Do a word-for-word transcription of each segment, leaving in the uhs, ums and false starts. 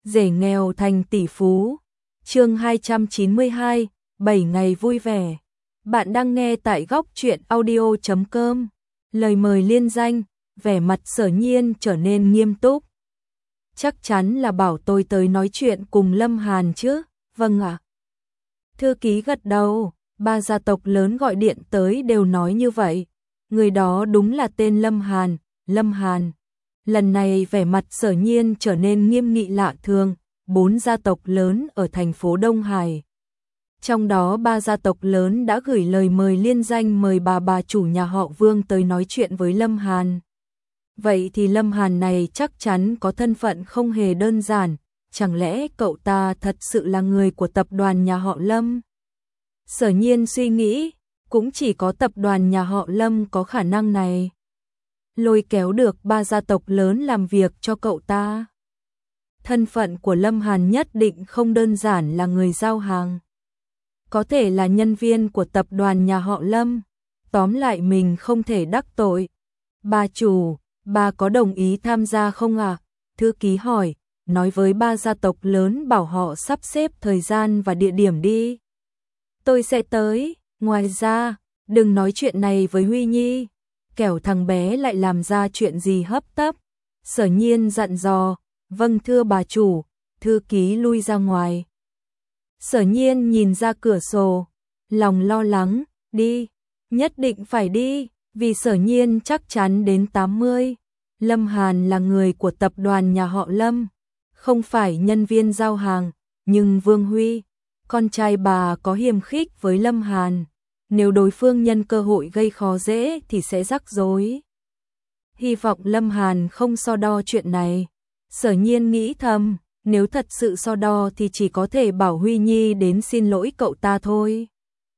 rể nghèo thành tỷ phú. Chương hai trăm chín mươi hai, bảy ngày vui vẻ. Bạn đang nghe tại góc truyện audio chấm com. Lời mời liên danh, vẻ mặt Sở Nhiên trở nên nghiêm túc. Chắc chắn là bảo tôi tới nói chuyện cùng Lâm Hàn chứ? Vâng ạ. Thư ký gật đầu, ba gia tộc lớn gọi điện tới đều nói như vậy. Người đó đúng là tên Lâm Hàn, Lâm Hàn. Lần này vẻ mặt Sở Nhiên trở nên nghiêm nghị lạ thường, bốn gia tộc lớn ở thành phố Đông Hải. Trong đó ba gia tộc lớn đã gửi lời mời liên danh mời bà bà chủ nhà họ Vương tới nói chuyện với Lâm Hàn. Vậy thì Lâm Hàn này chắc chắn có thân phận không hề đơn giản, chẳng lẽ cậu ta thật sự là người của tập đoàn nhà họ Lâm? Sở Nhiên suy nghĩ, cũng chỉ có tập đoàn nhà họ Lâm có khả năng này. Lôi kéo được ba gia tộc lớn làm việc cho cậu ta. Thân phận của Lâm Hàn nhất định không đơn giản là người giao hàng. Có thể là nhân viên của tập đoàn nhà họ Lâm. Tóm lại mình không thể đắc tội. Bà chủ, bà có đồng ý tham gia không ạ? À? Thư ký hỏi, nói với ba gia tộc lớn bảo họ sắp xếp thời gian và địa điểm đi. Tôi sẽ tới, ngoài ra, đừng nói chuyện này với Huy Nhi. Kẻo thằng bé lại làm ra chuyện gì hấp tấp. Sở Nhiên dặn dò, vâng thưa bà chủ, thư ký lui ra ngoài. Sở Nhiên nhìn ra cửa sổ, lòng lo lắng, đi, nhất định phải đi, vì Sở Nhiên chắc chắn đến tám mươi. Lâm Hàn là người của tập đoàn nhà họ Lâm, không phải nhân viên giao hàng, nhưng Vương Huy, con trai bà có hiềm khích với Lâm Hàn. Nếu đối phương nhân cơ hội gây khó dễ thì sẽ rắc rối. Hy vọng Lâm Hàn không so đo chuyện này. Sở Nhiên nghĩ thầm, nếu thật sự so đo thì chỉ có thể bảo Huy Nhi đến xin lỗi cậu ta thôi.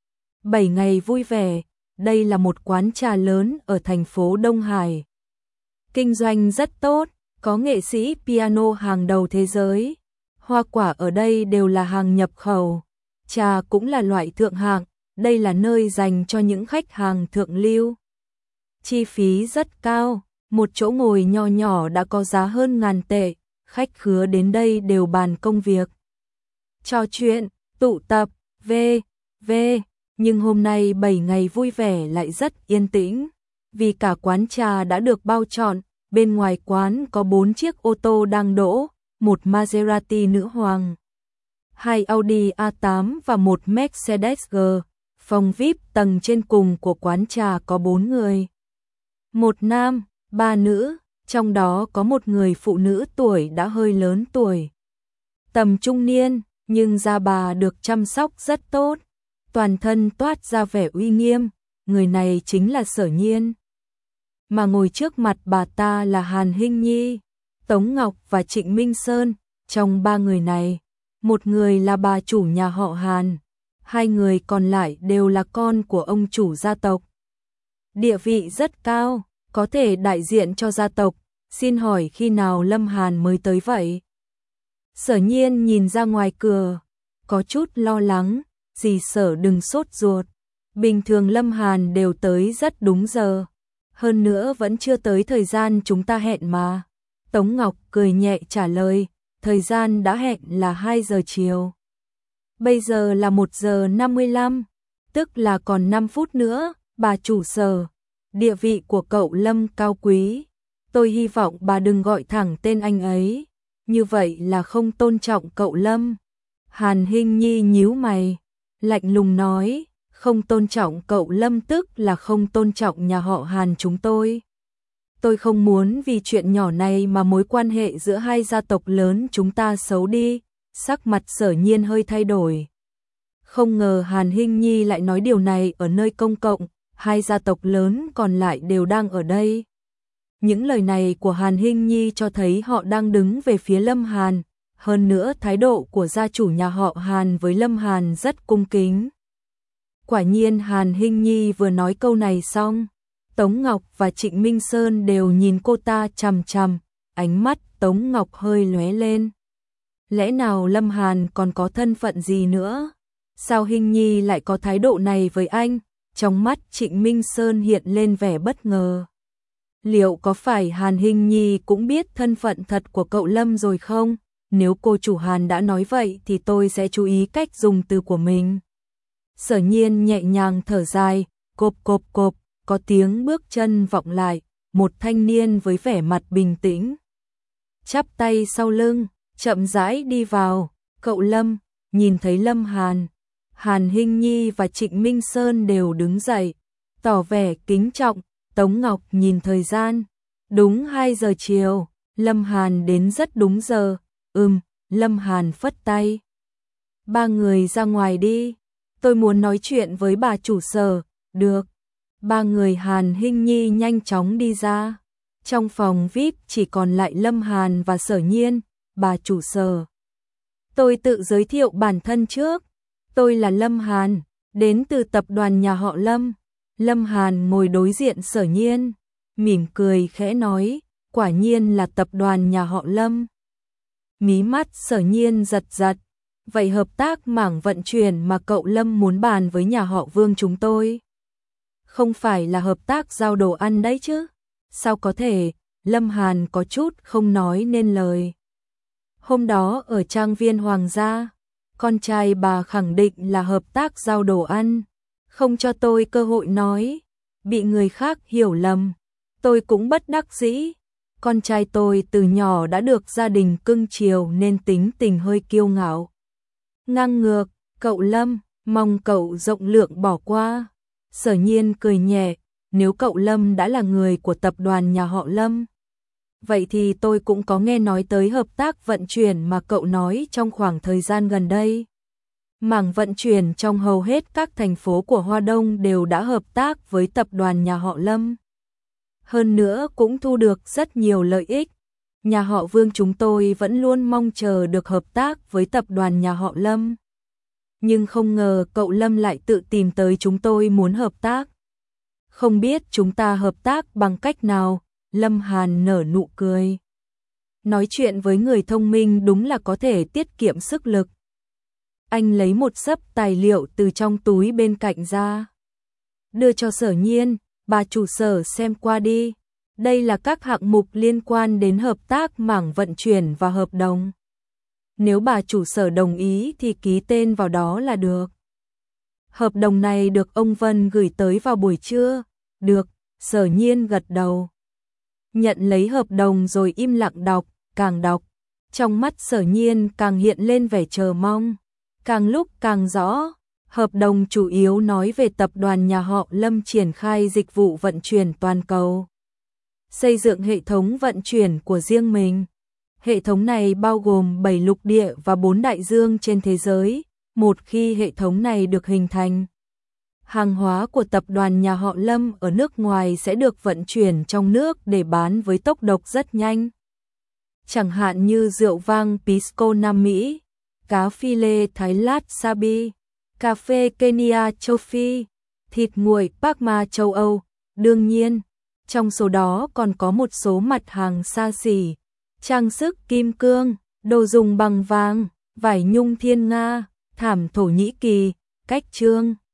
Bảy ngày vui vẻ, đây là một quán trà lớn ở thành phố Đông Hải. Kinh doanh rất tốt, có nghệ sĩ piano hàng đầu thế giới. Hoa quả ở đây đều là hàng nhập khẩu. Trà cũng là loại thượng hạng. Đây là nơi dành cho những khách hàng thượng lưu. Chi phí rất cao, một chỗ ngồi nho nhỏ đã có giá hơn ngàn tệ, khách khứa đến đây đều bàn công việc. Trò chuyện, tụ tập, v, v, nhưng hôm nay bảy ngày vui vẻ lại rất yên tĩnh, vì cả quán trà đã được bao trọn, bên ngoài quán có bốn chiếc ô tô đang đỗ, một Maserati nữ hoàng, hai Audi a tám và một Mercedes-G. Phòng vi ai pi tầng trên cùng của quán trà có bốn người. Một nam, ba nữ, trong đó có một người phụ nữ tuổi đã hơi lớn tuổi. Tầm trung niên, nhưng da bà được chăm sóc rất tốt. Toàn thân toát ra vẻ uy nghiêm, người này chính là Sở Nhiên. Mà ngồi trước mặt bà ta là Hàn Hinh Nhi, Tống Ngọc và Trịnh Minh Sơn. Trong ba người này, một người là bà chủ nhà họ Hàn. Hai người còn lại đều là con của ông chủ gia tộc. Địa vị rất cao, có thể đại diện cho gia tộc. Xin hỏi khi nào Lâm Hàn mới tới vậy? Sở Nhiên nhìn ra ngoài cửa, có chút lo lắng, dì Sở đừng sốt ruột. Bình thường Lâm Hàn đều tới rất đúng giờ. Hơn nữa vẫn chưa tới thời gian chúng ta hẹn mà. Tống Ngọc cười nhẹ trả lời, thời gian đã hẹn là hai giờ chiều. Bây giờ là một giờ năm mươi lăm, tức là còn năm phút nữa. Bà chủ Sở, địa vị của cậu Lâm cao quý. Tôi hy vọng bà đừng gọi thẳng tên anh ấy. Như vậy là không tôn trọng cậu Lâm. Hàn Hinh Nhi nhíu mày, lạnh lùng nói, không tôn trọng cậu Lâm tức là không tôn trọng nhà họ Hàn chúng tôi. Tôi không muốn vì chuyện nhỏ này mà mối quan hệ giữa hai gia tộc lớn chúng ta xấu đi. Sắc mặt Sở Nhiên hơi thay đổi. Không ngờ Hàn Hinh Nhi lại nói điều này ở nơi công cộng, hai gia tộc lớn còn lại đều đang ở đây. Những lời này của Hàn Hinh Nhi cho thấy họ đang đứng về phía Lâm Hàn, hơn nữa thái độ của gia chủ nhà họ Hàn với Lâm Hàn rất cung kính. Quả nhiên Hàn Hinh Nhi vừa nói câu này xong, Tống Ngọc và Trịnh Minh Sơn đều nhìn cô ta chằm chằm, ánh mắt Tống Ngọc hơi lóe lên. Lẽ nào Lâm Hàn còn có thân phận gì nữa? Sao Hinh Nhi lại có thái độ này với anh? Trong mắt Trịnh Minh Sơn hiện lên vẻ bất ngờ. Liệu có phải Hàn Hinh Nhi cũng biết thân phận thật của cậu Lâm rồi không? nếu cô chủ Hàn đã nói vậy thì tôi sẽ chú ý cách dùng từ của mình. Sở Nhiên nhẹ nhàng thở dài, cộp cộp cộp, có tiếng bước chân vọng lại, một thanh niên với vẻ mặt bình tĩnh. Chắp tay sau lưng, chậm rãi đi vào, cậu Lâm, nhìn thấy Lâm Hàn. Hàn Hinh Nhi và Trịnh Minh Sơn đều đứng dậy, tỏ vẻ kính trọng. Tống Ngọc nhìn thời gian, đúng hai giờ chiều, Lâm Hàn đến rất đúng giờ. Ừm, Lâm Hàn phất tay. Ba người ra ngoài đi, tôi muốn nói chuyện với bà chủ Sở. Được. Ba người Hàn Hinh Nhi nhanh chóng đi ra. Trong phòng vi ai pi chỉ còn lại Lâm Hàn và Sở Nhiên. Bà chủ Sở, tôi tự giới thiệu bản thân trước. Tôi là Lâm Hàn, đến từ tập đoàn nhà họ Lâm. Lâm Hàn ngồi đối diện Sở Nhiên, mỉm cười khẽ nói, quả nhiên là tập đoàn nhà họ Lâm. Mí mắt Sở Nhiên giật giật, vậy hợp tác mảng vận chuyển mà cậu Lâm muốn bàn với nhà họ Vương chúng tôi, không phải là hợp tác giao đồ ăn đấy chứ? Sao có thể? Lâm Hàn có chút không nói nên lời. Hôm đó ở trang viên Hoàng gia, con trai bà khẳng định là hợp tác giao đồ ăn, không cho tôi cơ hội nói, bị người khác hiểu lầm. Tôi cũng bất đắc dĩ, con trai tôi từ nhỏ đã được gia đình cưng chiều nên tính tình hơi kiêu ngạo. Ngang ngược, cậu Lâm, mong cậu rộng lượng bỏ qua. Sở Nhiên cười nhẹ, nếu cậu Lâm đã là người của tập đoàn nhà họ Lâm, vậy thì tôi cũng có nghe nói tới hợp tác vận chuyển mà cậu nói trong khoảng thời gian gần đây. Mảng vận chuyển trong hầu hết các thành phố của Hoa Đông đều đã hợp tác với tập đoàn nhà họ Lâm. Hơn nữa cũng thu được rất nhiều lợi ích. Nhà họ Vương chúng tôi vẫn luôn mong chờ được hợp tác với tập đoàn nhà họ Lâm. Nhưng không ngờ cậu Lâm lại tự tìm tới chúng tôi muốn hợp tác. Không biết chúng ta hợp tác bằng cách nào? Lâm Hàn nở nụ cười. Nói chuyện với người thông minh đúng là có thể tiết kiệm sức lực. Anh lấy một xấp tài liệu từ trong túi bên cạnh ra, đưa cho Sở Nhiên, bà chủ Sở xem qua đi. Đây là các hạng mục liên quan đến hợp tác mảng vận chuyển và hợp đồng. Nếu bà chủ Sở đồng ý thì ký tên vào đó là được. Hợp đồng này được ông Vân gửi tới vào buổi trưa. Được, Sở Nhiên gật đầu. Nhận lấy hợp đồng rồi im lặng đọc, càng đọc, trong mắt Sở Nhiên càng hiện lên vẻ chờ mong. Càng lúc càng rõ, hợp đồng chủ yếu nói về tập đoàn nhà họ Lâm triển khai dịch vụ vận chuyển toàn cầu, xây dựng hệ thống vận chuyển của riêng mình. Hệ thống này bao gồm bảy lục địa và bốn đại dương trên thế giới. Một khi hệ thống này được hình thành, hàng hóa của tập đoàn nhà họ Lâm ở nước ngoài sẽ được vận chuyển trong nước để bán với tốc độ rất nhanh. Chẳng hạn như rượu vang Pisco Nam Mỹ, cá phi lê Thái Lát Sabi, cà phê Kenya châu Phi, thịt nguội Parma châu Âu. Đương nhiên, trong số đó còn có một số mặt hàng xa xỉ, trang sức kim cương, đồ dùng bằng vàng, vải nhung Thiên Nga, thảm Thổ Nhĩ Kỳ, cách trương.